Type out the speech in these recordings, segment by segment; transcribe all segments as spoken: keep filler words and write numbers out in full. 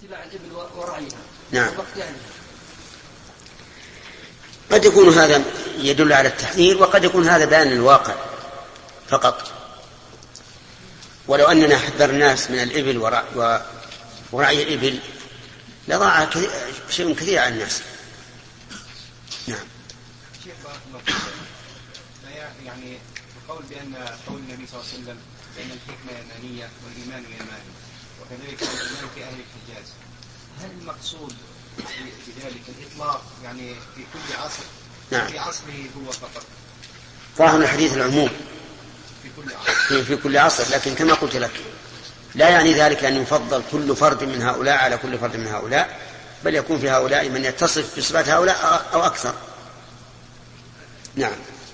اتباع الإبل ورعيها. نعم. قد يكون هذا يدل على التحذير، وقد يكون هذا بيان للواقع فقط. ولو أننا حذر الناس من الإبل ورعي الإبل لضاع شيء كثير على الناس. نعم. شيخ بارك الله فيك، يعني القول بأن قول النبي صلى الله عليه وسلم بأن الحكمة يمانية والإيمان يماني، وكذلك الإيمان في أهل الحجاز، هل المقصود بذلك الإطلاق يعني في كل عصر؟ نعم. في عصره هو فقط؟ ظاهر الحديث العموم في كل عصر. في, في كل عصر، لكن كما قلت لك لا يعني ذلك أن يفضل كل فرد من هؤلاء على كل فرد من هؤلاء، بل يكون في هؤلاء من يتصف بصفات هؤلاء أو أكثر. نعم.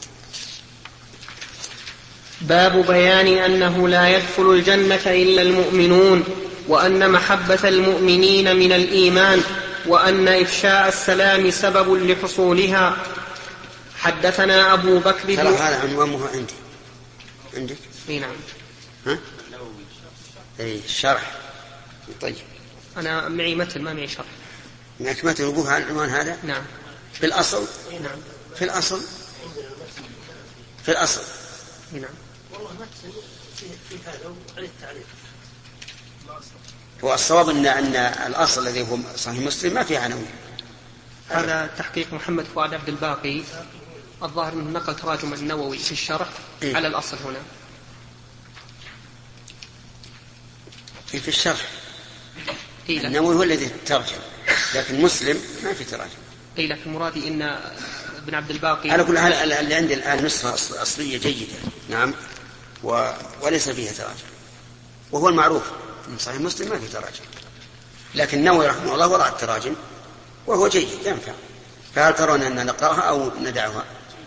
باب بيان أنه لا يدخل الجنة إلا المؤمنون، وأن محبة المؤمنين من الإيمان، وأن إفشاء السلام سبب لحصولها. حدثنا أبو بكر بن هذا عنوانه عندي عندك؟ اي نعم. ها؟ اي الشرح. طيب أنا معي متن ما معي شرح. معك متن وقوف على العنوان هذا؟ نعم. في الأصل؟ نعم. في الأصل؟ في الأصل؟ نعم. والله متن في هذا وعليه التعليق. هو الصواب أن أن الأصل الذي هو صحيح مسلم ما فيه عناوين. هذا تحقيق محمد فؤاد عبد الباقي، الظاهر أنه نقل تراجم النووي في الشرح إيه؟ على الأصل هنا. في في الشرح. إيه النووي هو الذي ترجم، لكن مسلم ما في تراجم. إيه لكن مرادي إن ابن عبد الباقي على كل حال اللي عندي الآن نسخة أصلية جيدة. نعم. و... وليس فيها تراجم، وهو المعروف من صحيح مسلم ما في تراجم، لكن النووي رحمه الله وضع التراجم وهو جيد ينفع. فهل ترون أن نقرأها أو ندعها؟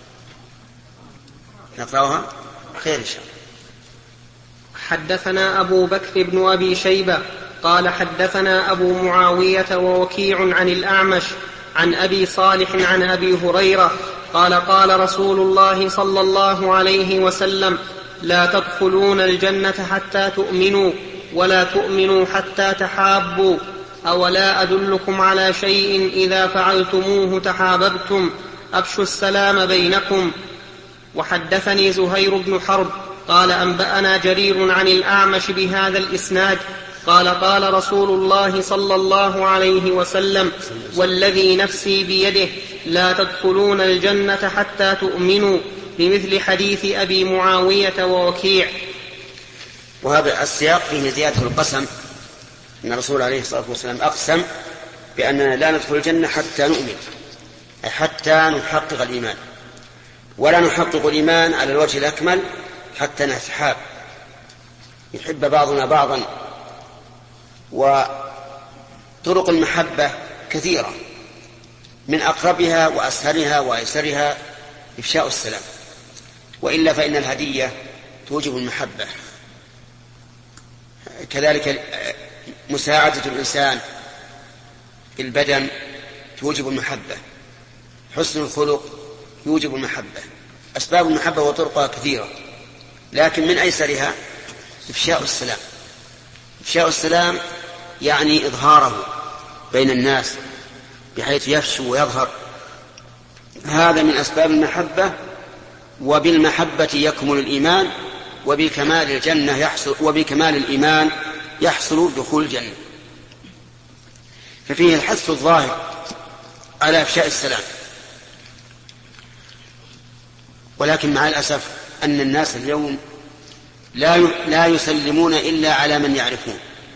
نقرأها خير إن شاء الله. حدثنا أبو بكر بن أبي شيبة قال حدثنا أبو معاوية ووكيع عن الأعمش عن أبي صالح عن أبي هريرة قال قال رسول الله صلى الله عليه وسلم: لا تدخلون الجنة حتى تؤمنوا، ولا تؤمنوا حتى تحابوا، أولا أدلكم على شيء إذا فعلتموه تحاببتم، أفشوا السلام بينكم. وحدثني زهير بن حرب قال أنبأنا جرير عن الأعمش بهذا الإسناد قال قال رسول الله صلى الله عليه وسلم: والذي نفسي بيده لا تدخلون الجنة حتى تؤمنوا، بمثل حديث أبي معاوية ووكيع. وهذا السياق فيه زيادة القسم، أن الرسول عليه الصلاة والسلام أقسم بأننا لا ندخل الجنة حتى نؤمن، أي حتى نحقق الإيمان، ولا نحقق الإيمان على الوجه الأكمل حتى نتحاب، يحب بعضنا بعضا. وطرق المحبة كثيرة، من أقربها وأسهلها وأيسرها إفشاء السلام، وإلا فإن الهدية توجب المحبة. كذلك مساعدة الإنسان بالبدن توجب المحبة، حسن الخلق يوجب المحبة. أسباب المحبة وطرقها كثيرة، لكن من أيسرها إفشاء السلام. إفشاء السلام يعني إظهاره بين الناس بحيث يفشو ويظهر، هذا من أسباب المحبة. وبالمحبة يكمل الإيمان، وبكمال الجنة يحصل وبكمال الإيمان يحصل دخول الجنة. ففيه الحث الظاهر على إفشاء السلام. ولكن مع الأسف أن الناس اليوم لا لا يسلمون إلا على من يعرفون،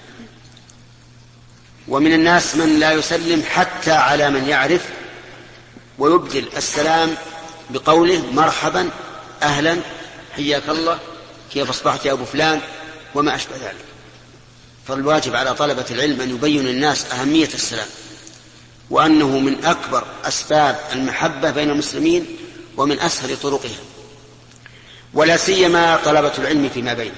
ومن الناس من لا يسلم حتى على من يعرف، ويبدل السلام بقوله مرحبا أهلا حياك الله كيف أصبحت يا أبو فلان وما أشبه ذلك. فالواجب على طلبة العلم أن يبين الناس أهمية السلام، وأنه من أكبر أسباب المحبة بين المسلمين ومن أسهل طرقها، ولا سيما طلبة العلم فيما بينهم.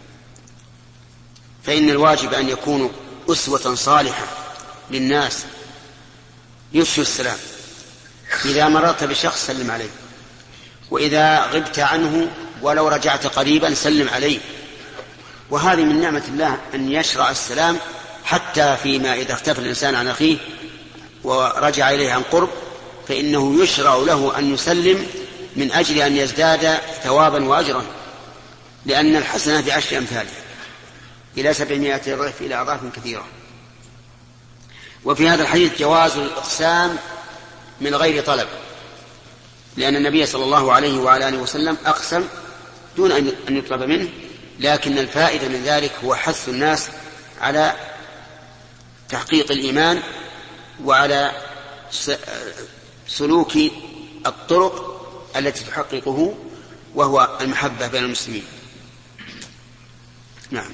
فإن الواجب أن يكونوا أسوة صالحة للناس، يفشوا السلام. إذا مررت بشخص سلم عليه، وإذا غبت عنه ولو رجعت قريبا سلم عليه. وهذه من نعمة الله أن يشرع السلام حتى فيما إذا اختفى الإنسان عن أخيه ورجع إليه عن قرب فإنه يشرع له أن يسلم من أجل أن يزداد ثوابا وأجرا، لأن الحسنة بعشر أمثالها إلى سبعمائة ضعف إلى أضعاف كثيرة. وفي هذا الحديث جواز الإقسام من غير طلب، لأن النبي صلى الله عليه وعلى آله وسلم أقسم دون أن يطلب منه، لكن الفائدة من ذلك هو حث الناس على تحقيق الإيمان وعلى سلوك الطرق التي تحققه، وهو المحبة بين المسلمين. نعم.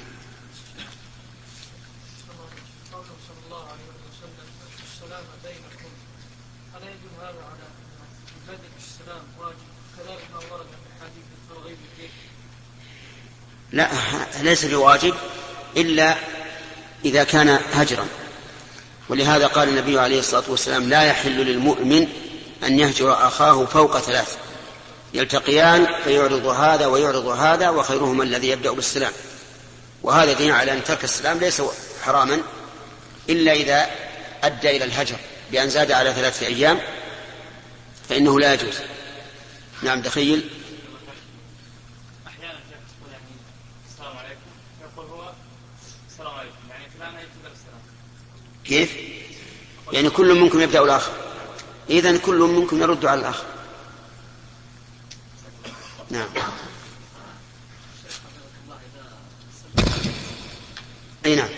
لا، ليس بواجب إلا إذا كان هجرا، ولهذا قال النبي عليه الصلاة والسلام لا يحل للمؤمن أن يهجر أخاه فوق ثلاث، يلتقيان فيعرض هذا ويعرض هذا وخيرهما الذي يبدأ بالسلام. وهذا دين على أن ترك السلام ليس حراما إلا إذا أدى إلى الهجر بأن زاد على ثلاثة أيام فإنه لا يجوز. نعم. تخيل أحيانا تقول يعني السلام عليكم يقول هو السلام عليكم يعني فلان يبدأ بالسلام. كيف؟ يعني كل منكم يبدأ الآخر، إذن كل منكم يرد على الآخر. نعم. أي نعم.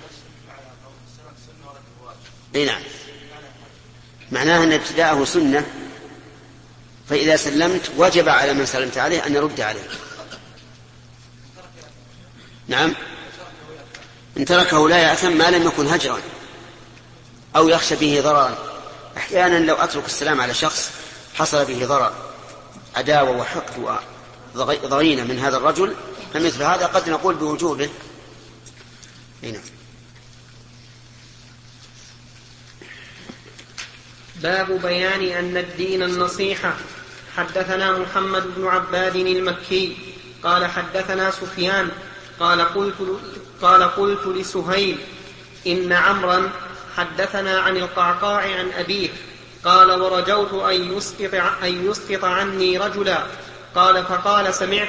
أي نعم. معناها أن ابتداءه سنة، فإذا سلمت وجب على من سلمت عليه أن يرد عليه. نعم. إن تركه لا يأثم ما لم يكن هجرا أو يخشى به ضررا. أحيانا لو أترك السلام على شخص حصل به ضرر، عداوة وحقد وضغينة من هذا الرجل، فمثل هذا قد نقول بوجوبه. هنا. باب بيان أن الدين النصيحة. حدثنا محمد بن عباد المكي قال حدثنا سفيان قال قلت, قال قلت لسهيل إن عمرا حدثنا عن القعقاع عن أبيه قال ورجوت أن يسقط, أن يسقط عني رجلا قال فقال سمعت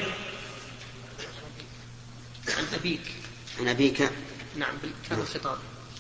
عن أبيك عن أبيك نعم كان الخطاب.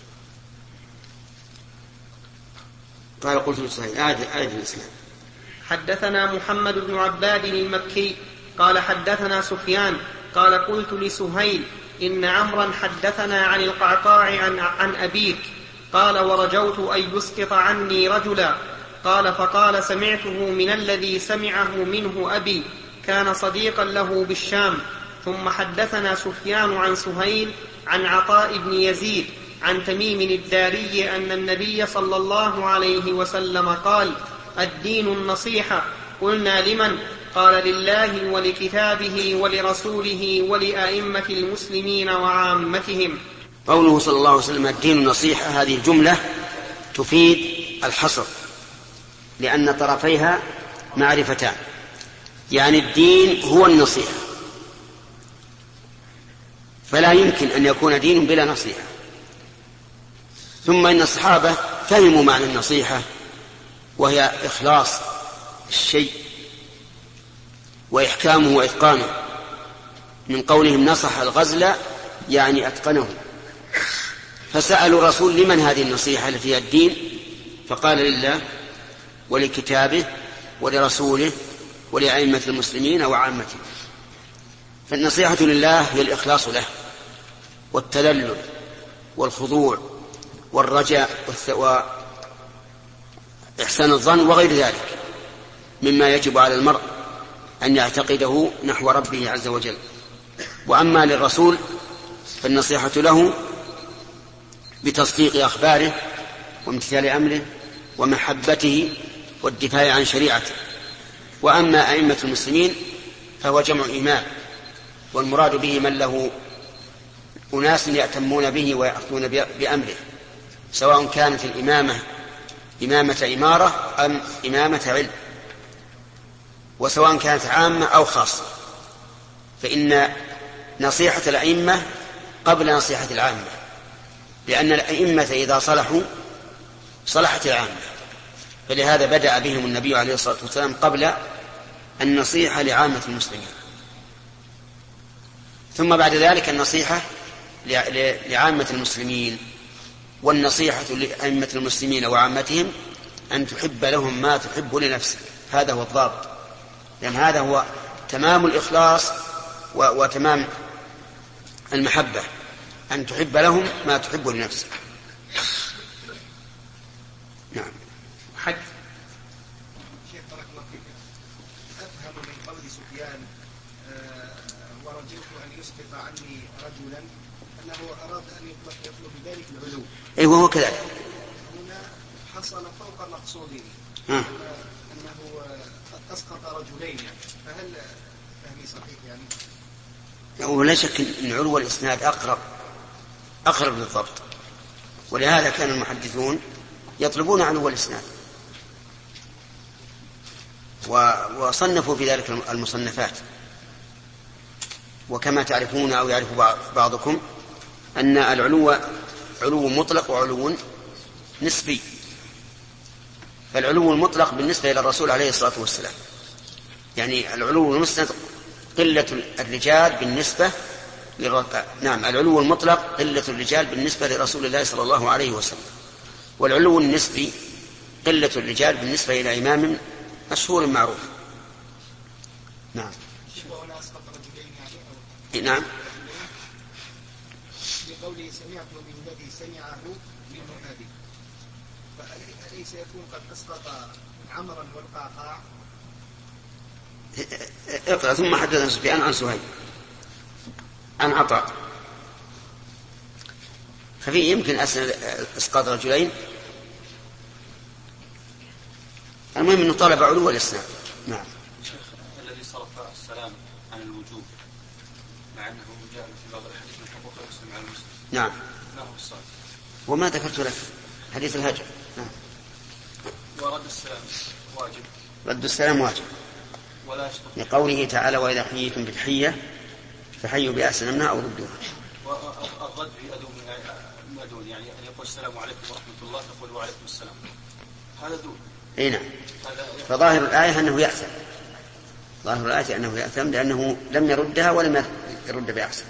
قال قلت لسهيل أعد الإسلام. حدثنا محمد بن عباد المكي قال حدثنا سفيان قال قلت لسهيل إن عمرا حدثنا عن القعقاع عن, عن أبيك قال ورجوت أن يسقط عني رجلا قال فقال سمعته من الذي سمعه منه أبي كان صديقا له بالشام. ثم حدثنا سفيان عن سهيل عن عطاء بن يزيد عن تميم الداري أن النبي صلى الله عليه وسلم قال الدين النصيحة. قلنا لمن؟ قال لله ولكتابه ولرسوله ولأئمة المسلمين وعامتهم. قوله صلى الله عليه وسلم الدين النصيحة، هذه الجملة تفيد الحصر لأن طرفيها معرفتان، يعني الدين هو النصيحة، فلا يمكن أن يكون دين بلا نصيحة. ثم إن الصحابة فهموا معنى النصيحة وهي إخلاص الشيء وإحكامه وإتقانه، من قولهم نصح الغزل يعني أتقنه. فسألوا الرسول لمن هذه النصيحة التي هي الدين؟ فقال لله ولكتابه ولرسوله ولأئمة المسلمين وعامتهم. فالنصيحة لله هي الإخلاص له والتذلل والخضوع والرجاء وإحسان الظن وغير ذلك مما يجب على المرء أن يعتقده نحو ربه عز وجل. وأما للرسول فالنصيحة له بتصديق أخباره وامتثال أمره ومحبته والدفاع عن شريعته. وأما أئمة المسلمين فهو جمع إمام، والمراد به من له أناس يأتمون به ويأخذون بأمره، سواء كانت الإمامة إمامة إمارة أم إمامة علم، وسواء كانت عامة أو خاصة، فإن نصيحة الأئمة قبل نصيحة العامة. لأن الأئمة إذا صلحوا صلحت العامة، فلهذا بدأ بهم النبي عليه الصلاة والسلام قبل النصيحة لعامة المسلمين، ثم بعد ذلك النصيحة لعامة المسلمين. والنصيحة لأئمة المسلمين وعامتهم أن تحب لهم ما تحب لنفسك، هذا هو الضابط، لأن هذا هو تمام الإخلاص وتمام المحبة، أن تحب لهم ما تحب لنفسك. نعم. حج شيخ بارك الله فيك، أفهم من قول سفيان ورجوت أن يسقط عني رجلا أنه أراد أن يطلب بذلك العلو. أي وهو كذلك. هنا حصل فوق مقصوده آه. أنه أسقط رجلين، فهل فهمي صحيح يعني؟ ولا شك أن علو الإسناد أقرب أقرب للضبط، ولهذا كان المحدثون يطلبون علو الإسناد وصنفوا في ذلك المصنفات. وكما تعرفون أو يعرف بعضكم أن العلو علو مطلق وعلو نسبي. فالعلو المطلق بالنسبة إلى الرسول عليه الصلاة والسلام، يعني العلو المسند قلة الرجال بالنسبة للر... نعم العلو المطلق قلة الرجال بالنسبة لرسول الله صلى الله عليه وسلم، والعلو النسبي قلة الرجال بالنسبة إلى إمام مشهور معروف. نعم. نعم. بقوله سمعت من الذي سمعه منه هذه، فأليس يكون قد أسقط عمرا والقعقاع؟ اقرأ. ثم حدثنا سفيان عن سهيل عن عطاء، ففي يمكن اسقاط رجلين. المهم انه طلب علو الاسناد. نعم. الذي صرف السلام عن الوجوب مع انه جاء في بعض الحديث من حقوق المسلم على المسلم. نعم. ما هو الصواب؟ وما ذكرت لك حديث الهجر. نعم. ورد السلام واجب. رد السلام واجب ولا يشترط لقوله تعالى وإذا حييتم بالحية فحيوا بأحسن منها أو ردوها. والرد في أدو من أدون، يعني أن يقول السلام عليكم ورحمة الله تقول وعليكم السلام، هذا دون. اي نعم. فظاهر الآية أنه يأثم، ظاهر الآية أنه يأثم لأنه لم يردها ولم يرد بأحسن.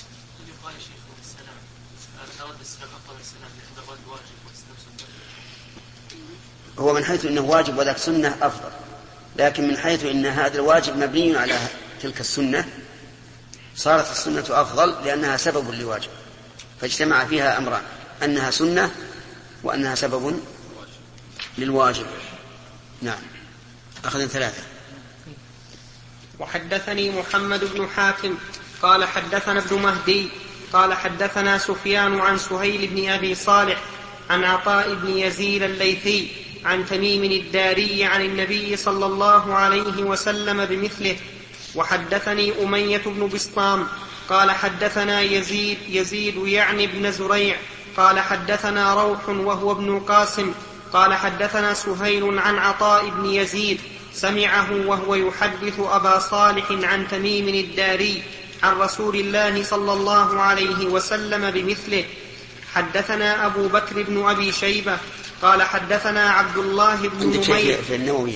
هو من حيث أنه واجب وذاك سنة أفضل، لكن من حيث أن هذا الواجب مبني على تلك السنة صارت السنة أفضل لأنها سبب لواجب، فاجتمع فيها أمران، أنها سنة وأنها سبب للواجب. نعم. أخذ ثلاثة. وحدثني محمد بن حاتم قال حدثنا ابن مهدي قال حدثنا سفيان عن سهيل بن أبي صالح عن عطاء بن يزيد الليثي عن تميم الداري عن النبي صلى الله عليه وسلم بمثله. وحدثني أمية بن بسطام قال حدثنا يزيد يزيد يعني بن زريع قال حدثنا روح وهو ابن قاسم قال حدثنا سهيل عن عطاء بن يزيد سمعه وهو يحدث أبا صالح عن تميم الداري عن رسول الله صلى الله عليه وسلم بمثله. حدثنا أبو بكر بن أبي شيبة قال حدثنا عبد الله بن نمير. في النووي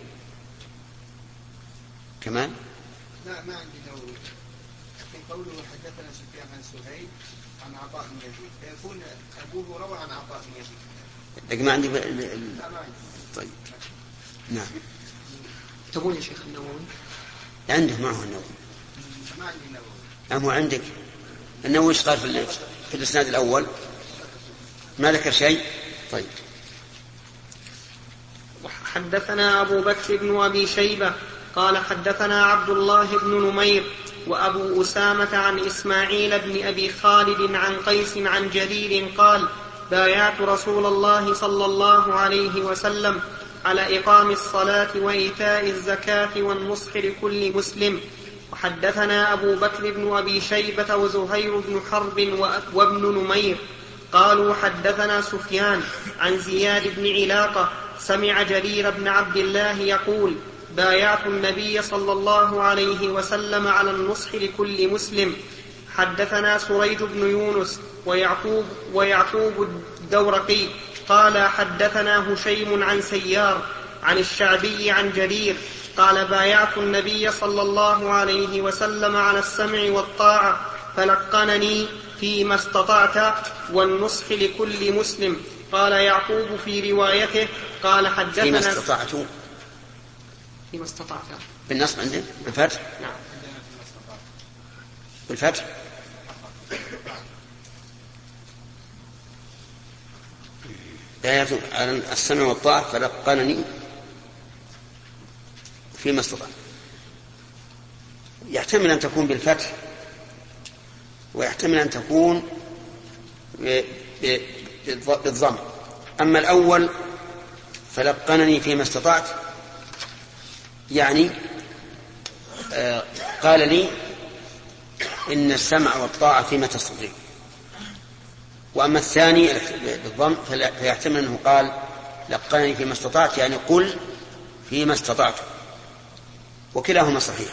كمان؟ لا ما عندي نووي، لكن قوله حدثنا سفيان عن سهيل عن عطاء بن يزيد فيكون أبوه روى عن عطاء بن يزيد. لكن ما عندي ب... ل... لا ما عندي. طيب. نعم. تقول يا شيخ النووي؟ عنده معه النووي. ما عندي نووي. أم هو عندك النووي ايش قال في, في الإسناد الأول؟ ما ذكر شيء؟ طيب. حدثنا أبو بكر بن أبي شيبة قال حدثنا عبد الله بن نمير وأبو أسامة عن إسماعيل بن أبي خالد عن قيس عن جرير قال بايعت رسول الله صلى الله عليه وسلم على إقام الصلاة وإيتاء الزكاة والنصح لكل مسلم. وحدثنا أبو بكر بن أبي شيبة وزهير بن حرب وابن نمير قالوا حدثنا سفيان عن زياد بن علاقة سمع جرير بن عبد الله يقول بايعت النبي صلى الله عليه وسلم على النصح لكل مسلم. حدثنا سريج بن يونس ويعقوب, ويعقوب الدورقي قال حدثنا هشيم عن سيار عن الشعبي عن جرير قال بايعت النبي صلى الله عليه وسلم على السمع والطاعة فلقنني فيما استطعت والنصح لكل مسلم. قال يعقوب في روايته قال حدثنا فيما استطعت فيما استطعت بالنصب عنده بالفتح. نعم بالفتح. بايعت على السمع والطاعة فلقنني فيما استطعت. يحتمل أن تكون بالفتح ويحتمل أن تكون بالضم. أما الأول فلقنني فيما استطعت يعني آه قال لي إن السمع والطاعة فيما تستطيع. وأما الثاني بالضم فيحتمل أنه قال لقنني فيما استطعت يعني قل فيما استطعت، وكلاهما صحيح.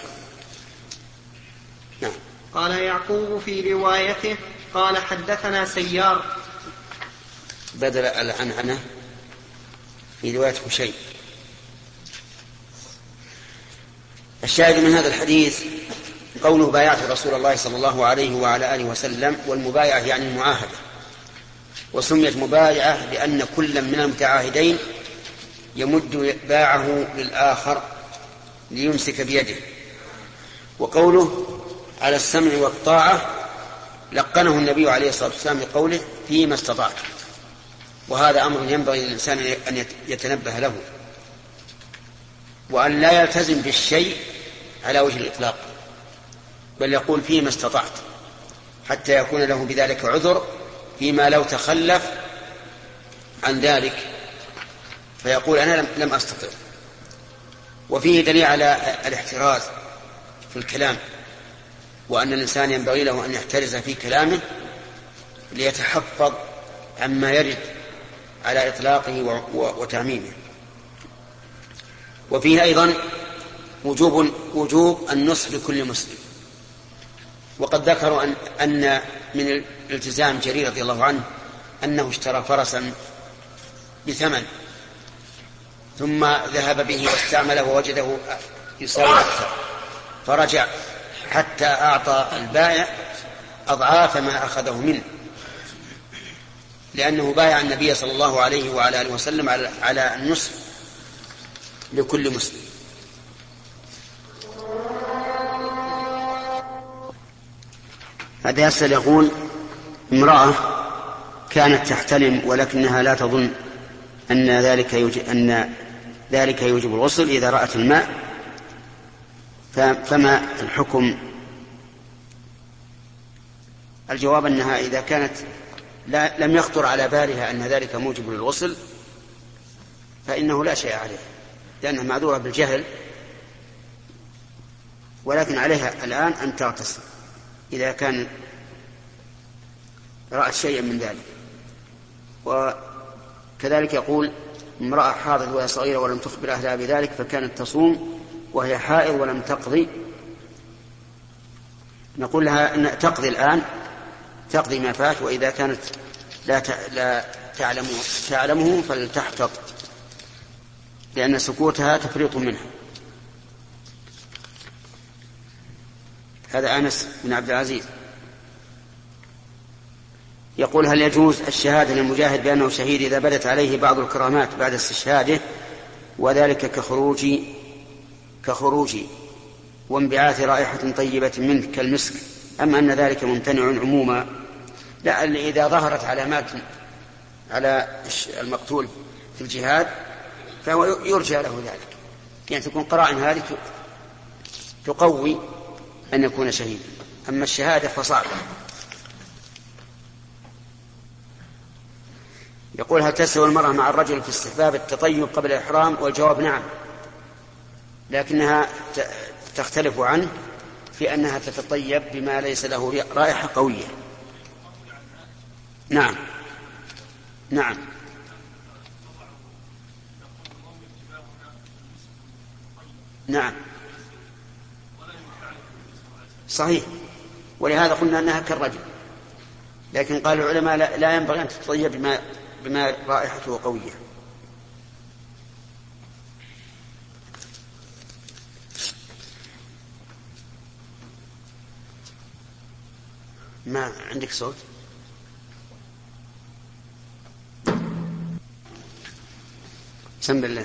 نعم. قال يعقوب في روايته قال حدثنا سيار بدل العنعنة في رواية هشيم. الشاهد من هذا الحديث قوله بايعت رسول الله صلى الله عليه وعلى آله وسلم، والمبايعة يعني المعاهدة، وسميت مبايعة لأن كل من المتعاهدين يمد باعه للآخر ليمسك بيده. وقوله على السمع والطاعة لقنه النبي عليه الصلاة والسلام بقوله فيما استطعت، وهذا أمر ينبغي للإنسان أن يتنبه له، وأن لا يلتزم بالشيء على وجه الإطلاق، بل يقول فيما استطعت حتى يكون له بذلك عذر فيما لو تخلف عن ذلك فيقول أنا لم أستطع. وفيه دليل على الاحتراز في الكلام، وأن الإنسان ينبغي له أن يحترز في كلامه ليتحفظ عما يرد على إطلاقه وتعميمه. وفيه أيضا وجوب, وجوب النصح لكل مسلم. وقد ذكروا أن, أن من الالتزام جرير رضي الله عنه أنه اشترى فرسا بثمن ثم ذهب به واستعمله ووجده يساوي أكثر، فرجع حتى أعطى البائع أضعاف ما أخذه منه، لأنه بايع النبي صلى الله عليه وعلى آله وسلم على النصح لكل مسلم. هذا يسأل يقول امرأة كانت تحتلم ولكنها لا تظن أن ذلك يوجب, أن ذلك يوجب الغسل إذا رأت الماء، فما الحكم؟ الجواب أنها إذا كانت لا لم يخطر على بالها أن ذلك موجب للغسل فإنه لا شيء عليه، لأنها معذورة بالجهل، ولكن عليها الآن أن تغتسل إذا كان رأت شيئا من ذلك. وكذلك يقول امرأة حاضت وهي صغيرة ولم تخبر أهلها بذلك فكانت تصوم وهي حائض ولم تقضي، نقول لها أن تقضي الآن، تقضي ما فات، وإذا كانت لا لا تعلم تعلمه فلتحتط، لأن سكوتها تفريط منها. هذا أنس بن عبد العزيز يقول هل يجوز الشهادة للمجاهد بأنه شهيد إذا بدت عليه بعض الكرامات بعد استشهاده، وذلك كخروجي كخروجي وانبعاث رائحة طيبة منه كالمسك، أم أن ذلك ممتنع عموما؟ لا، إذا ظهرت علامات على المقتول في الجهاد فهو يرجى له ذلك، يعني تكون قرائن هذه تقوي أن يكون شهيدا. أما الشهادة فصعبة. يقول هل تسوي المرأة مع الرجل في استحباب التطيب قبل الإحرام؟ والجواب نعم، لكنها تختلف عنه في أنها تتطيب بما ليس له رائحة قوية. نعم نعم نعم صحيح، ولهذا قلنا أنها كالرجل. لكن قال العلماء لا ينبغي أن تتطيب بما, بما رائحته قوية. ما عندك صوت؟ سم بالله.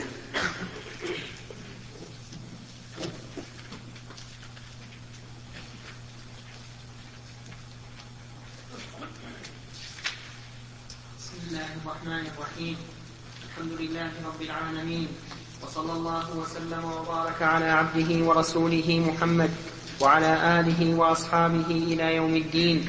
بسم الله الرحمن الرحيم. الحمد لله رب العالمين، وصلى الله وسلم وبارك على عبده ورسوله محمد وعلى آله وأصحابه إلى يوم الدين.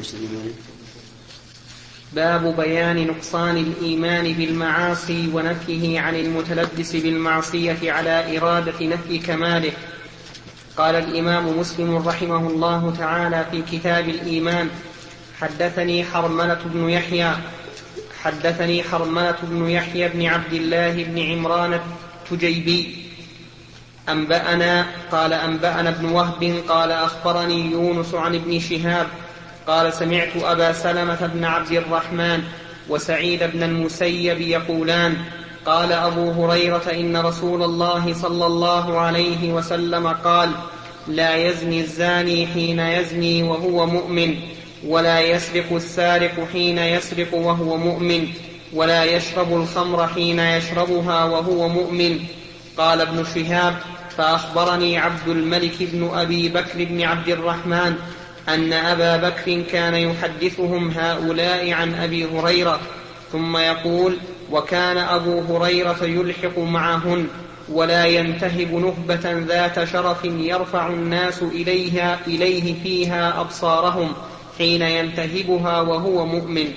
باب بيان نقصان الإيمان بالمعاصي ونفيه عن المتلبس بالمعصية على إرادة نفي كماله. قال الإمام مسلم رحمه الله تعالى في كتاب الإيمان: حدثني حرملة بن يحيى حدثني حرملة بن يحيى بن عبد الله بن عمران التجيبي أنبأنا قال أنبأنا ابن وهب قال أخبرني يونس عن ابن شهاب قال سمعت أبا سلمة بن عبد الرحمن وسعيد بن المسيب يقولان: قال أبو هريرة إن رسول الله صلى الله عليه وسلم قال: لا يزني الزاني حين يزني وهو مؤمن، ولا يسرق السارق حين يسرق وهو مؤمن، ولا يشرب الخمر حين يشربها وهو مؤمن. قال ابن شهاب: فأخبرني عبد الملك بن أبي بكر بن عبد الرحمن أن أبا بكر كان يحدثهم هؤلاء عن أبي هريرة، ثم يقول: وكان أبو هريرة يلحق معهن، ولا ينتهب نهبة ذات شرف يرفع الناس إليها إليه فيها أبصارهم حين ينتهبها وهو مؤمن.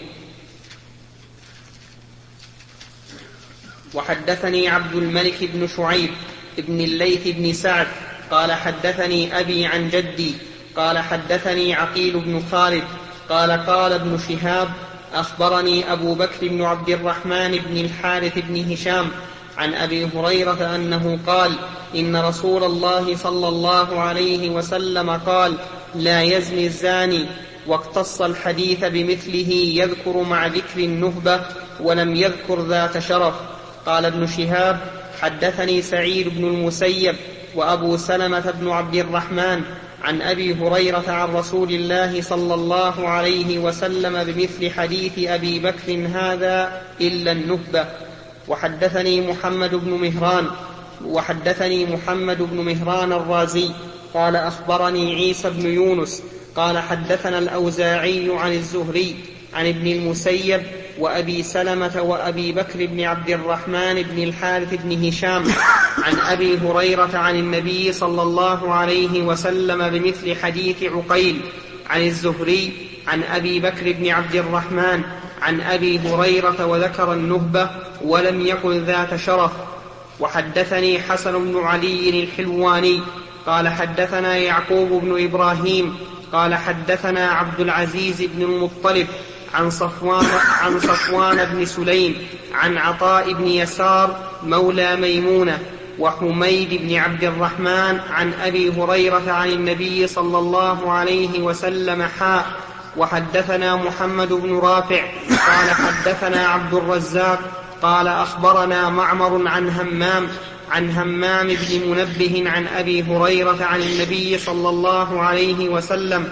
وحدثني عبد الملك بن شعيب ابن الليث بن سعد قال حدثني أبي عن جدي قال حدثني عقيل بن خالد قال قال ابن شهاب: أخبرني أبو بكر بن عبد الرحمن بن الحارث بن هشام عن أبي هريرة أنه قال: إن رسول الله صلى الله عليه وسلم قال: لا يزني الزاني، واقتص الحديث بمثله يذكر مع ذكر النهبة ولم يذكر ذات شرف. قال ابن شهاب: حدثني سعيد بن المسيب وأبو سلمة بن عبد الرحمن عن أبي هريرة عن رسول الله صلى الله عليه وسلم بمثل حديث أبي بكر هذا إلا النهبة. وحدثني محمد بن مهران وحدثني محمد بن مهران الرازي قال أخبرني عيسى بن يونس قال حدثنا الأوزاعي عن الزهري عن ابن المسيب وأبي سلمة وأبي بكر بن عبد الرحمن بن الحارث بن هشام عن أبي هريرة عن النبي صلى الله عليه وسلم بمثل حديث عقيل عن الزهري عن أبي بكر بن عبد الرحمن عن أبي هريرة وذكر النهبة ولم يقل ذات شرف. وحدثني حسن بن علي الحلواني قال حدثنا يعقوب بن إبراهيم قال حدثنا عبد العزيز بن المطلب عن صفوان, عن صفوان بن سليم عن عطاء بن يسار مولى ميمونة وحميد بن عبد الرحمن عن أبي هريرة عن النبي صلى الله عليه وسلم حاء. وحدثنا محمد بن رافع قال حدثنا عبد الرزاق قال أخبرنا معمر عن همام عن همام بن منبه عن أبي هريرة عن النبي صلى الله عليه وسلم.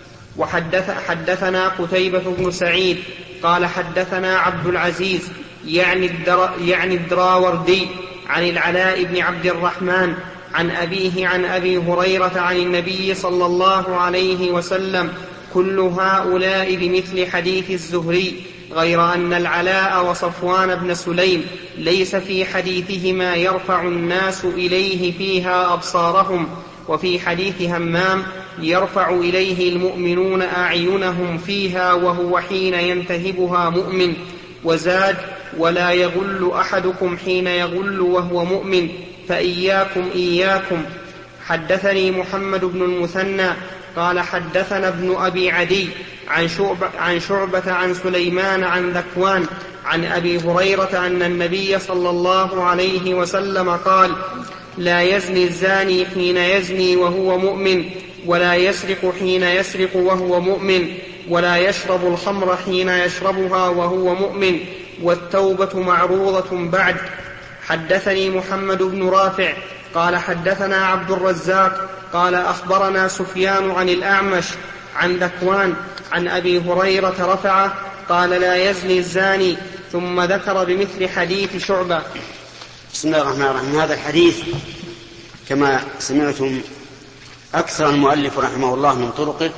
وحدث حدثنا قتيبة بن سعيد قال حدثنا عبد العزيز يعني, الدر يعني الدراوردي عن العلاء بن عبد الرحمن عن أبيه عن أبي هريرة عن النبي صلى الله عليه وسلم كل هؤلاء بمثل حديث الزهري، غير أن العلاء وصفوان بن سليم ليس في حديثهما يرفع الناس إليه فيها أبصارهم، وفي حديث همام يرفع إليه المؤمنون أعينهم فيها وهو حين ينتهبها مؤمن. وزاد: ولا يغل أحدكم حين يغل وهو مؤمن، فإياكم إياكم. حدثني محمد بن المثنى قال حدثنا ابن أبي عدي عن شعبة, عن شعبة عن سليمان عن ذكوان عن أبي هريرة أن النبي صلى الله عليه وسلم قال: لا يزني الزاني حين يزني وهو مؤمن، ولا يسرق حين يسرق وهو مؤمن، ولا يشرب الخمر حين يشربها وهو مؤمن، والتوبة معروضة بعد. حدثني محمد بن رافع قال حدثنا عبد الرزاق قال أخبرنا سفيان عن الأعمش عن ذكوان عن أبي هريرة رفعه قال لا يزني الزاني، ثم ذكر بمثل حديث شعبة. بسم الله الرحمن الرحيم. هذا الحديث كما سمعتم أكثر المؤلف رحمه الله من طرقه،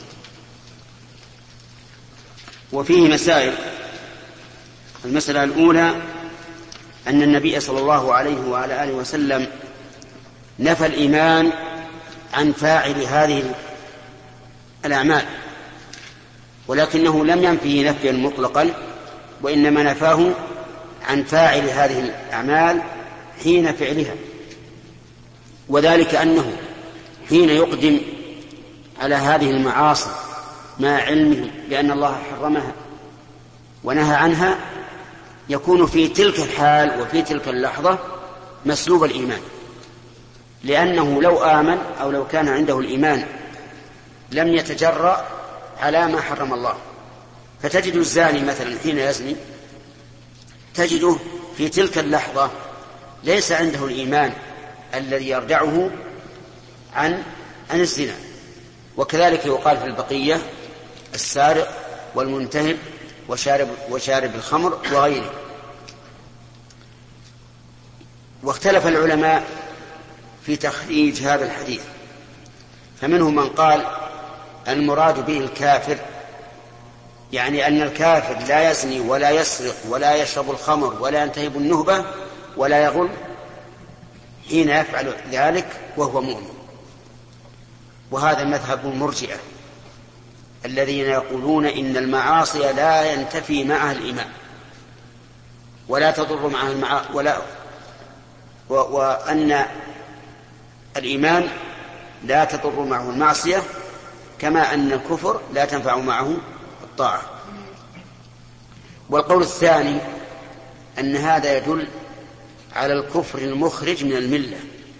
وفيه مسائل. المسألة الأولى أن النبي صلى الله عليه وعلى آله وسلم نفى الإيمان عن فاعل هذه الأعمال، ولكنه لم ينفيه نفيا مطلقا، وإنما نفاه عن فاعل هذه الأعمال حين فعلها، وذلك أنه حين يقدم على هذه المعاصي مع علمه بأن الله حرمها ونهى عنها يكون في تلك الحال وفي تلك اللحظة مسلوب الإيمان، لأنه لو آمن أو لو كان عنده الإيمان لم يتجرأ على ما حرم الله. فتجد الزاني مثلا حين يزني تجده في تلك اللحظة ليس عنده الإيمان الذي يردعه عن عن الزنا. وكذلك يقال في البقية السارق والمنتهب وشارب, وشارب الخمر وغيره. واختلف العلماء في تخريج هذا الحديث، فمنهم من قال المراد به الكافر، يعني أن الكافر لا يزني ولا يسرق ولا يشرب الخمر ولا ينتهب النهبة ولا يغل حين يفعل ذلك وهو مؤمن. وهذا مذهب المرجئة الذين يقولون إن المعاصي لا ينتفي معها الإيمان ولا تضر معها المعا ولا و... وأن الإيمان لا تضر معه المعصية، كما أن الكفر لا تنفع معه الطاعة. والقول الثاني أن هذا يدل على الكفر المخرج من الملة،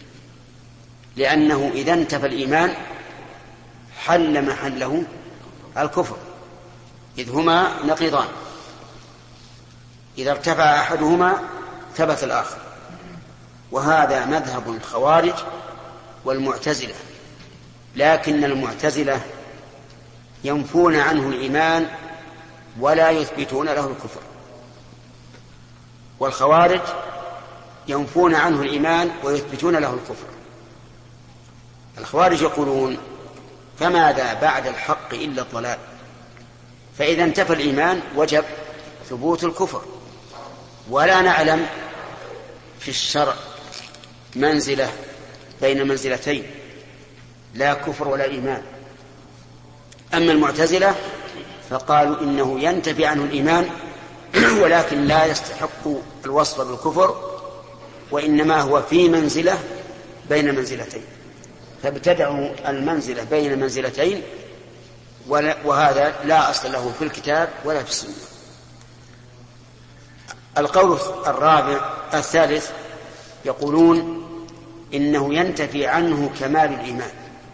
لأنه إذا انتفى الإيمان حل محله الكفر، إذ هما نقيضان، إذا ارتفع أحدهما ثبت الآخر. وهذا مذهب الخوارج والمعتزلة، لكن المعتزلة ينفون عنه الإيمان ولا يثبتون له الكفر، والخوارج ينفون عنه الإيمان ويثبتون له الكفر. الخوارج يقولون فماذا بعد الحق إلا الضلال، فإذا انتفى الإيمان وجب ثبوت الكفر. ولا نعلم في الشرع منزلة بين منزلتين، لا كفر ولا إيمان. أما المعتزلة فقالوا إنه ينتفي عنه الإيمان ولكن لا يستحق الوصف بالكفر، وإنما هو في منزلة بين منزلتين، فابتدعوا المنزلة بين منزلتين، وهذا لا أصل له في الكتاب ولا في السنة. القول الرابع الثالث يقولون إنه ينتفي عنه كمال الإيمان،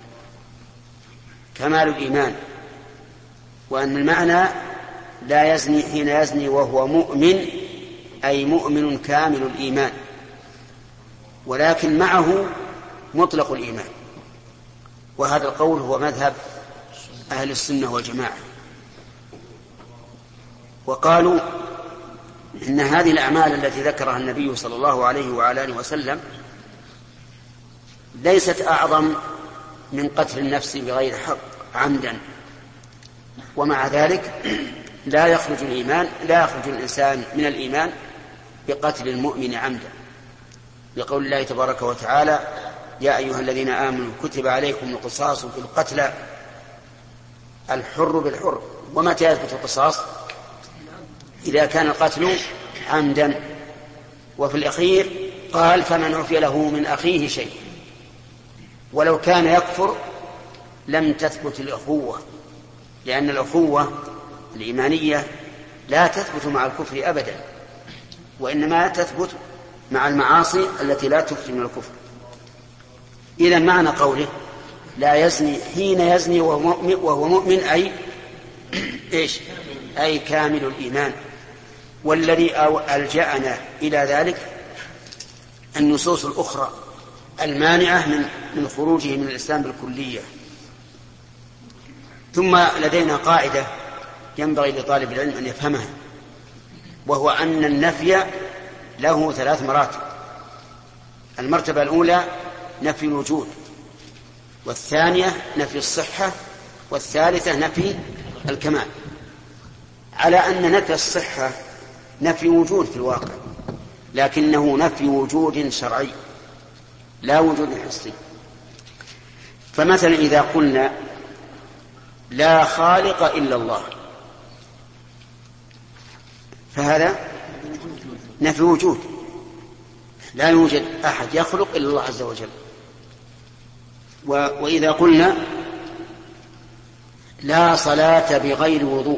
كمال الإيمان، وأن المعنى لا يزني حين يزني وهو مؤمن، أي مؤمن كامل الإيمان، ولكن معه مطلق الإيمان. وهذا القول هو مذهب أهل السنة والجماعة. وقالوا إن هذه الأعمال التي ذكرها النبي صلى الله عليه وعلى آله وسلم ليست أعظم من قتل النفس بغير حق عمدا، ومع ذلك لا يخرج الإيمان لا يخرج الإنسان من الإيمان بقتل المؤمن عمدا، لقول الله تبارك وتعالى يا أيها الذين آمنوا كتب عليكم القصاص في القتلى الحر بالحر. ومتى يثبت القصاص؟ إذا كان القتل عمدا. وفي الأخير قال فمن عفي له من أخيه شيء، ولو كان يكفر لم تثبت الأخوة، لأن الأخوة الإيمانية لا تثبت مع الكفر أبدا، وإنما تثبت مع المعاصي التي لا تخرج من الكفر. إذن معنى قوله لا يزني حين يزني وهو مؤمن, وهو مؤمن أي إيش؟ أي كامل الإيمان. والذي ألجأنا إلى ذلك النصوص الأخرى المانعة من من خروجه من الإسلام بالكلية. ثم لدينا قاعدة ينبغي لطالب العلم أن يفهمها، وهو أن النفي له ثلاث مراتب. المرتبة الأولى نفي الوجود، والثانية نفي الصحة، والثالثة نفي الكمال. على أن نفي الصحة نفي وجود في الواقع، لكنه نفي وجود شرعي لا وجود حسي. فمثلا إذا قلنا لا خالق إلا الله، فهذا نفي وجود، لا يوجد أحد يخلق إلا الله عز وجل. وإذا قلنا لا صلاة بغير وضوء،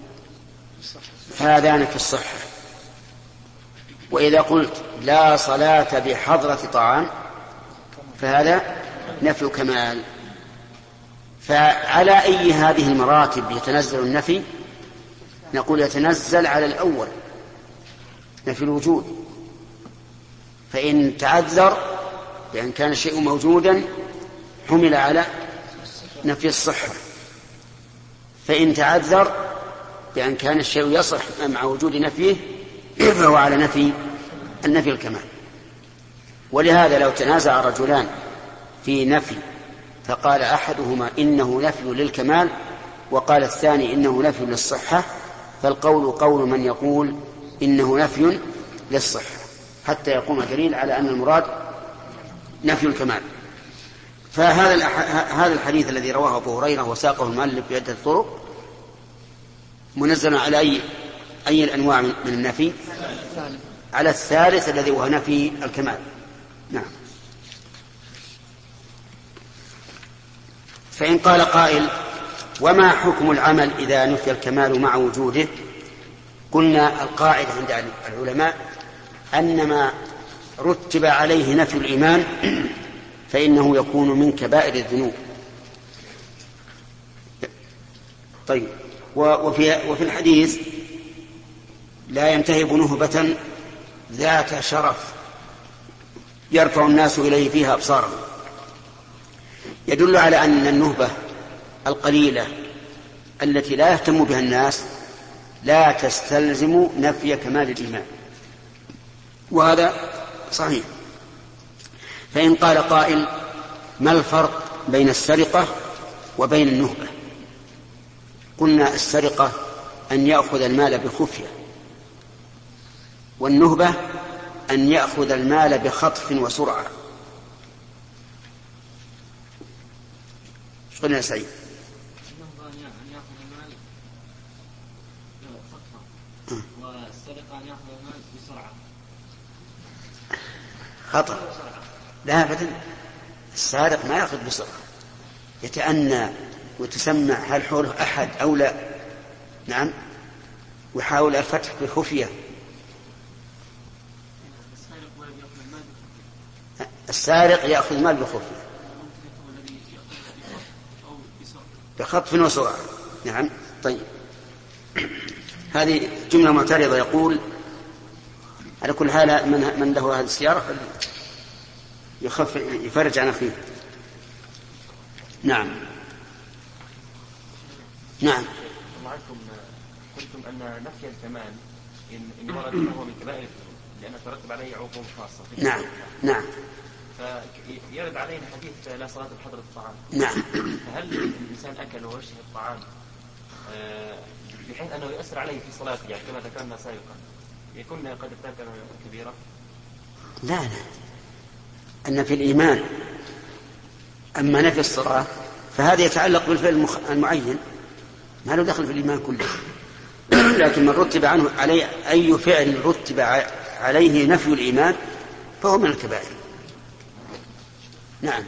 فهذا نفي الصحة. وإذا قلت لا صلاة بحضرة طعام، فهذا نفي كمال. فعلى أي هذه المراتب يتنزل النفي؟ نقول يتنزل على الأول نفي الوجود، فإن تعذر بأن كان الشيء موجودا حمل على نفي الصحة، فإن تعذر بأن كان الشيء يصح مع وجود نفيه فهو على نفي النفي الكمال. ولهذا لو تنازع رجلان في نفي فقال أحدهما إنه نفي للكمال وقال الثاني إنه نفي للصحة، فالقول قول من يقول إنه نفي للصحة، حتى يقوم دليل على أن المراد نفي الكمال. فهذا هذا الحديث الذي رواه أبو هريرة وساقه المؤلف بعدة طرق منزل على أي أي الأنواع من النفي؟ على الثالث الذي هو نفي الكمال. نعم. فإن قال قائل وما حكم العمل إذا نفي الكمال مع وجوده؟ قلنا القاعدة عند العلماء أن ما رتب عليه نفي الإيمان فإنه يكون من كبائر الذنوب. طيب، وفي, وفي الحديث لا ينتهب نهبة ذات شرف يرفع الناس إليه فيها أبصارهم، يدل على أن النهبة القليلة التي لا يهتم بها الناس لا تستلزم نفي كمال الإيمان، وهذا صحيح. فإن قال قائل ما الفرق بين السرقة وبين النهبة؟ قلنا السرقة أن يأخذ المال بخفية، والنهبة أن يأخذ المال بخطف وسرعة. ايش قلنا يا سعيد؟ النهبة أن يأخذ المال خطفا، والسرقة أن يأخذ المال بسرعة. خطأ، لا أبدا. السارق ما يأخذ بسرعة، يتأنى وتسمع هل حوله أحد أو لا، نعم، ويحاول الفتح بخفية. السارق يأخذ المال بخفية بخطف وسرعة. نعم. طيب، هذه جملة معترضة. يقول على كل حال من, من له هذه السيارة يخف يفرج عن أخيه. نعم. نعم. معكم قلتم أن نفي الكمال إن ورد أنه من كبائر الذنوب لأنه ترتب عليه عقوبة خاصة. نعم. نعم. فيرد علينا حديث لا صلاة بحضرة الطعام. نعم. فهل الإنسان أكل ووجه الطعام بحيث أنه يؤثر عليه في صلاته، يعني كما ذكرنا سابقا، يكون قد ارتكب كبيرة؟ لا لا، أن في الإيمان. أما نفي الصلاة فهذا يتعلق بالفعل المعين، ما له دخل في الإيمان كله. لكن من رتب عنه عليه أي فعل رتب عليه نفي الإيمان فهو من الكبائر. نعم.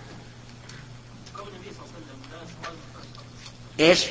إيش؟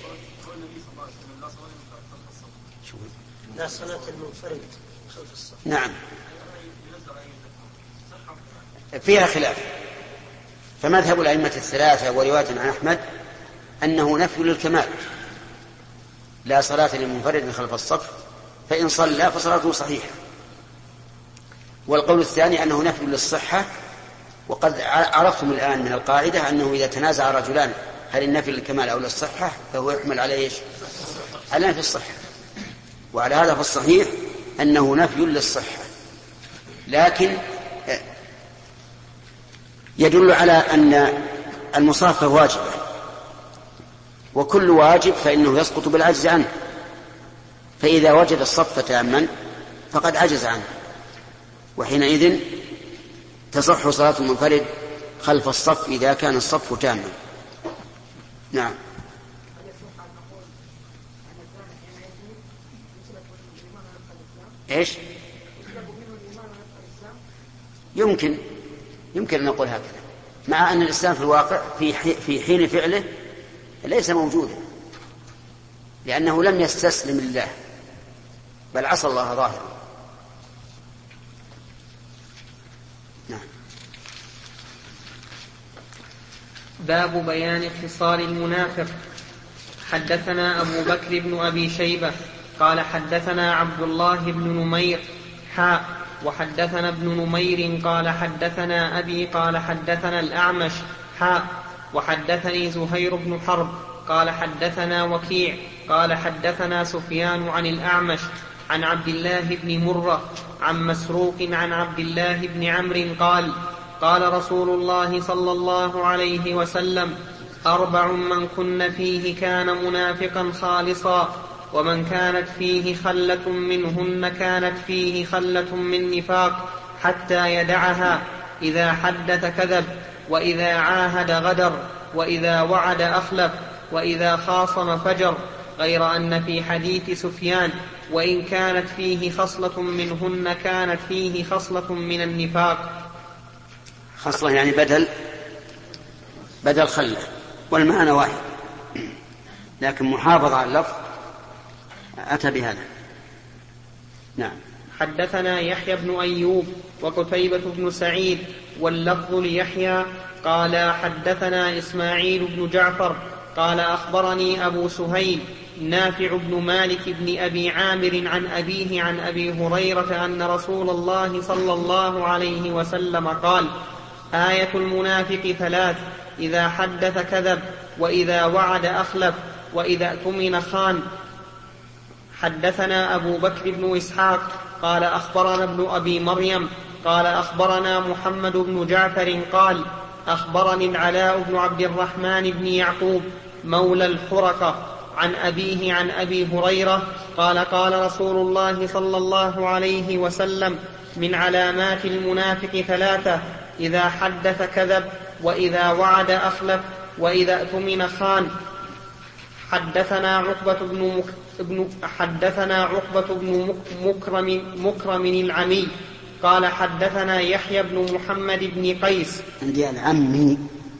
لا صلاة المنفرد خلف الصف. نعم، فيها خلاف، فمذهب الأئمة الثلاثة ورواية عن أحمد أنه نفي للكمال، لا صلاة لمنفرد خلف الصف، فإن صلى فصلاته صحيحة. والقول الثاني أنه نفي للصحة، وقد عرفتم الآن من القاعدة أنه إذا تنازع رجلان هل النفي للكمال أو للصحة فهو يحمل على إيش؟ على نفي الصحة. وعلى هذا فالصحيح أنه نفي للصحة، لكن يدل على أن المصافة واجبة، وكل واجب فإنه يسقط بالعجز عنه، فإذا وجد الصف تاما فقد عجز عنه، وحينئذ تصح صلاة المنفرد خلف الصف إذا كان الصف تاما. نعم. إيش؟ يمكن يمكن أن نقول هكذا، مع أن الإسلام في الواقع في في حين فعله ليس موجودا، لأنه لم يستسلم لله بل عصى الله ظاهرا. نعم. باب بيان خصال المنافق. حدثنا أبو بكر بن أبي شيبة قال حدثنا عبد الله بن نمير حاء وحدثنا ابن نمير قال حدثنا أبي قال حدثنا الأعمش حاء وحدثني زهير بن حرب قال حدثنا وكيع قال حدثنا سفيان عن الأعمش عن عبد الله بن مرة عن مسروق عن عبد الله بن عمرو قال قال رسول الله صلى الله عليه وسلم أربع من كن فيه كان منافقا خالصا، ومن كانت فيه خلة منهن كانت فيه خلة من نفاق حتى يدعها: إذا حدث كذب، وإذا عاهد غدر، وإذا وعد أخلف، وإذا خاصم فجر. غير أن في حديث سفيان وإن كانت فيه خصلة منهن كانت فيه خصلة من النفاق. خصلة يعني بدل بدل خلة، والمعنى واحد، لكن محافظة على اللفظ أتى بهذا. نعم. حدثنا يحيى بن أيوب وقتيبة بن سعيد واللفظ ليحيى قال حدثنا إسماعيل بن جعفر قال أخبرني أبو سهيل نافع بن مالك بن أبي عامر عن أبيه عن أبي هريرة أن رسول الله صلى الله عليه وسلم قال: آية المنافق ثلاث: إذا حدث كذب، وإذا وعد أخلف، وإذا اؤتمن خان. حدثنا أبو بكر بن إسحاق قال أخبرنا ابن أبي مريم قال أخبرنا محمد بن جعفر قال أخبرني العلاء بن عبد الرحمن بن يعقوب مولى الحرقة عن أبيه عن أبي هريرة قال قال رسول الله صلى الله عليه وسلم: من علامات المنافق ثلاثة: إذا حدث كذب، وإذا وعد أخلف، وإذا اؤتمن خان. حدثنا عقبة بن مك... ابن... حدثنا عقبة بن مكرم مكرم العمي قال حدثنا يحيى بن محمد بن قيس. عندي العمي.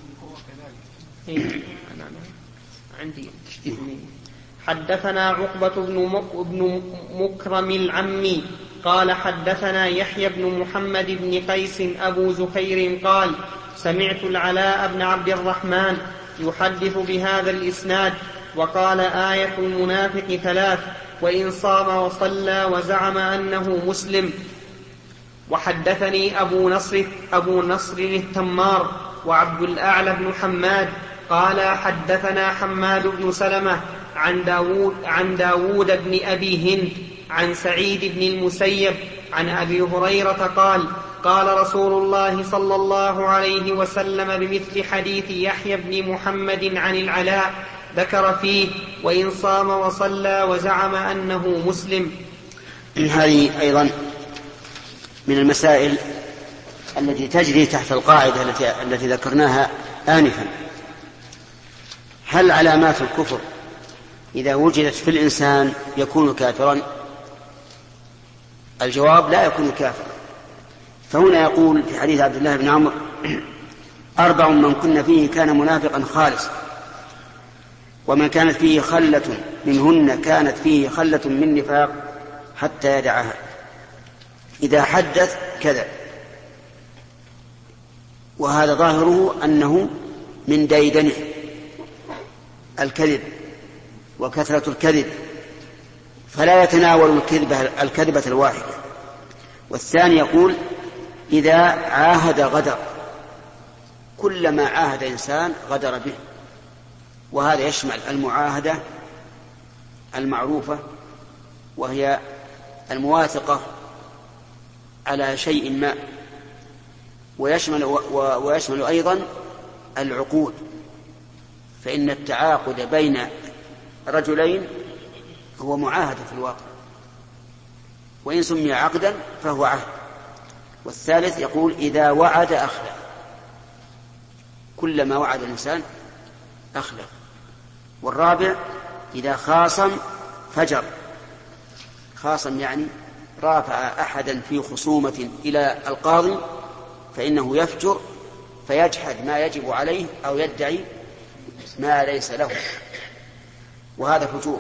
عندي حدثنا عقبة بن مك... بن مكرم العمي قال حدثنا يحيى بن محمد بن قيس أبو زهير قال: سمعت العلاء بن عبد الرحمن يحدث بهذا الإسناد وقال: آية المنافق ثلاث: وإن صام وصلى وزعم أنه مسلم. وحدثني أبو نصر أبو نصر التمار وعبد الأعلى بن حماد قال حدثنا حماد بن سلمة عن داود, عن داود بن أبي هند عن سعيد بن المسيب عن أبي هريرة قال: قال رسول الله صلى الله عليه وسلم بمثل حديث يحيى بن محمد عن العلاء، ذكر فيه: وإن صام وصلى وزعم أنه مسلم. هذه أيضا من المسائل التي تجري تحت القاعدة التي, التي ذكرناها آنفا. هل علامات الكفر إذا وجدت في الإنسان يكون كافرا؟ الجواب: لا يكون كافرا. فهنا يقول في حديث عبد الله بن عمرو: أربع من كن فيه كان منافقا خالصا، ومن كانت فيه خلة منهن كانت فيه خلة من نفاق حتى يدعها: إذا حدث كذب، وهذا ظاهره أنه من ديدنه الكذب وكثرة الكذب، فلا يتناول الكذبة, الكذبة الواحدة. والثاني يقول إذا عاهد غدر، كلما عاهد إنسان غدر به، وهذا يشمل المعاهدة المعروفة وهي المواثقة على شيء ما، ويشمل, ويشمل أيضا العقود، فإن التعاقد بين رجلين هو معاهدة في الواقع، وإن سمي عقدا فهو عهد. والثالث يقول إذا وعد أخلف، كلما وعد الإنسان أخلف. والرابع إذا خاصم فجر، خاصم يعني رافع أحدا في خصومة إلى القاضي فإنه يفجر فيجحد ما يجب عليه أو يدعي ما ليس له، وهذا فجور.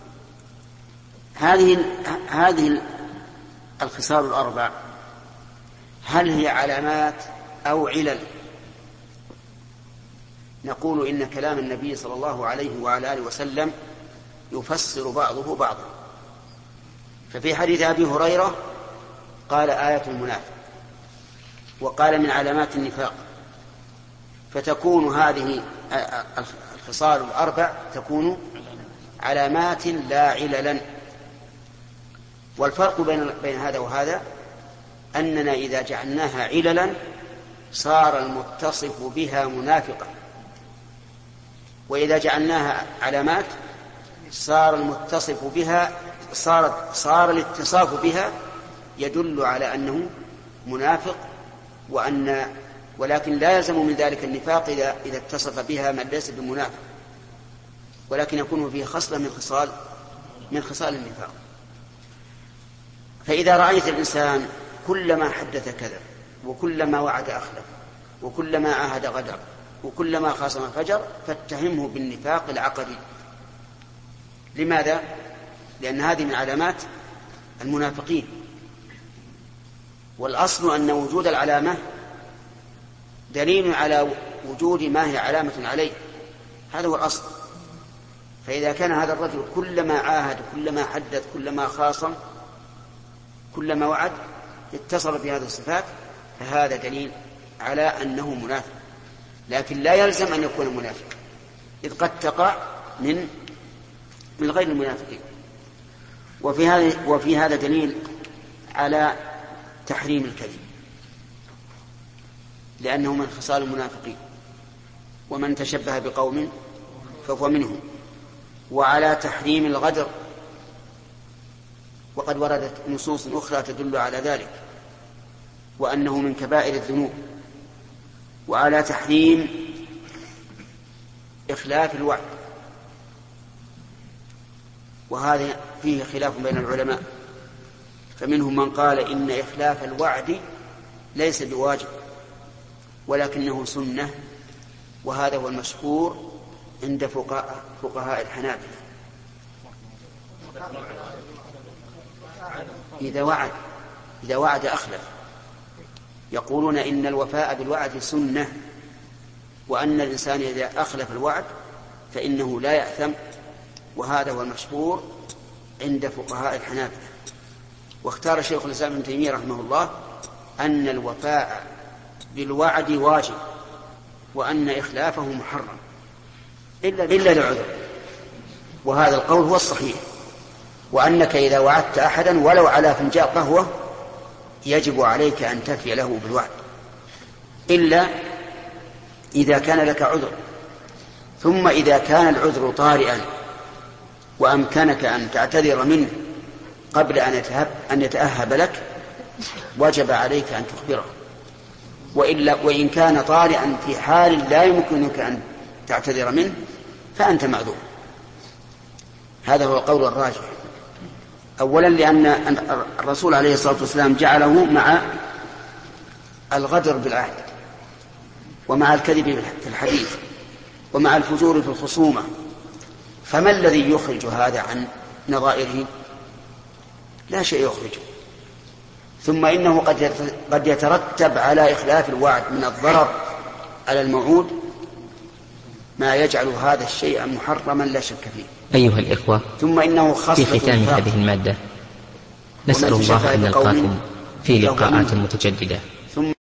هذه هذه الخصال الأربع هل هي علامات أو علل؟ نقول إن كلام النبي صلى الله عليه وعلى آله وسلم يفسر بعضه بعضا. ففي حديث أبي هريرة قال آية المنافق، وقال من علامات النفاق، فتكون هذه الخصال الأربع تكون علامات لا عللا. والفرق بين بين هذا وهذا أننا إذا جعلناها عللا صار المتصف بها منافقا، وإذا جعلناها علامات صار المتصف بها صار صار الاتصاف بها يدل على أنه منافق، وأن ولكن لا يلزم من ذلك النفاق إذا إذا اتصف بها من ليس بمنافق، ولكن يكون فيه خصلة من خصال من خصال النفاق. فإذا رأيت الإنسان كلما حدث كذب، وكلما وعد أخلف، وكلما عاهد غدر، وكلما خاصم فجر، فاتهمه بالنفاق العقدي. لماذا؟ لأن هذه من علامات المنافقين، والأصل أن وجود العلامة دليل على وجود ما هي علامة عليه، هذا هو الأصل. فإذا كان هذا الرجل كلما عاهد، كلما حدث، كلما خاصم، كلما وعد اتصل بهذه الصفات، فهذا دليل على أنه منافق، لكن لا يلزم أن يكون منافق، إذ قد تقع من من غير المنافقين. وفي هذا وفي هذا دليل على تحريم الكذب، لأنه من خصال المنافقين، ومن تشبه بقوم فهو منهم، وعلى تحريم الغدر، وقد وردت نصوص أخرى تدل على ذلك وأنه من كبائر الذنوب، وعلى تحريم إخلاف الوعد، وهذا فيه خلاف بين العلماء، فمنهم من قال إن إخلاف الوعد ليس بواجب ولكنه سنة، وهذا هو المشهور عند فقهاء فقهاء الحنابلة. إذا وعد إذا وعد أخلف، يقولون إن الوفاء بالوعد سنة، وأن الإنسان إذا أخلف الوعد فإنه لا يأثم، وهذا هو المشهور عند فقهاء الحنابلة. واختار شيخ الإسلام ابن تيمية رحمه الله أن الوفاء بالوعد واجب، وأن إخلافه محرم إلا إلا لعذر، وهذا القول هو الصحيح، وأنك إذا وعدت أحدا ولو على فنجان قهوة يجب عليك أن تفي له بالوعد، إلا إذا كان لك عذر. ثم إذا كان العذر طارئا وأمكنك أن تعتذر منه قبل أن يتهب أن يتأهب لك وجب عليك أن تخبره، وإلا وإن كان طارئا في حال لا يمكنك أن تعتذر منه فأنت معذور. هذا هو القول الراجح، أولا لأن الرسول عليه الصلاة والسلام جعله مع الغدر بالعهد، ومع الكذب في الحديث، ومع الفجور في الخصومة، فما الذي يخرج هذا عن نظائره؟ لا شيء يخرجه. ثم إنه قد قد يترتب على إخلاف الوعد من الضرر على الموعود ما يجعل هذا الشيء محرما لا شك فيه. أيها الإخوة، ثم إنه خاصة في ختام هذه المادة نسأل الله أن نلقاكم في لقاءات متجددة.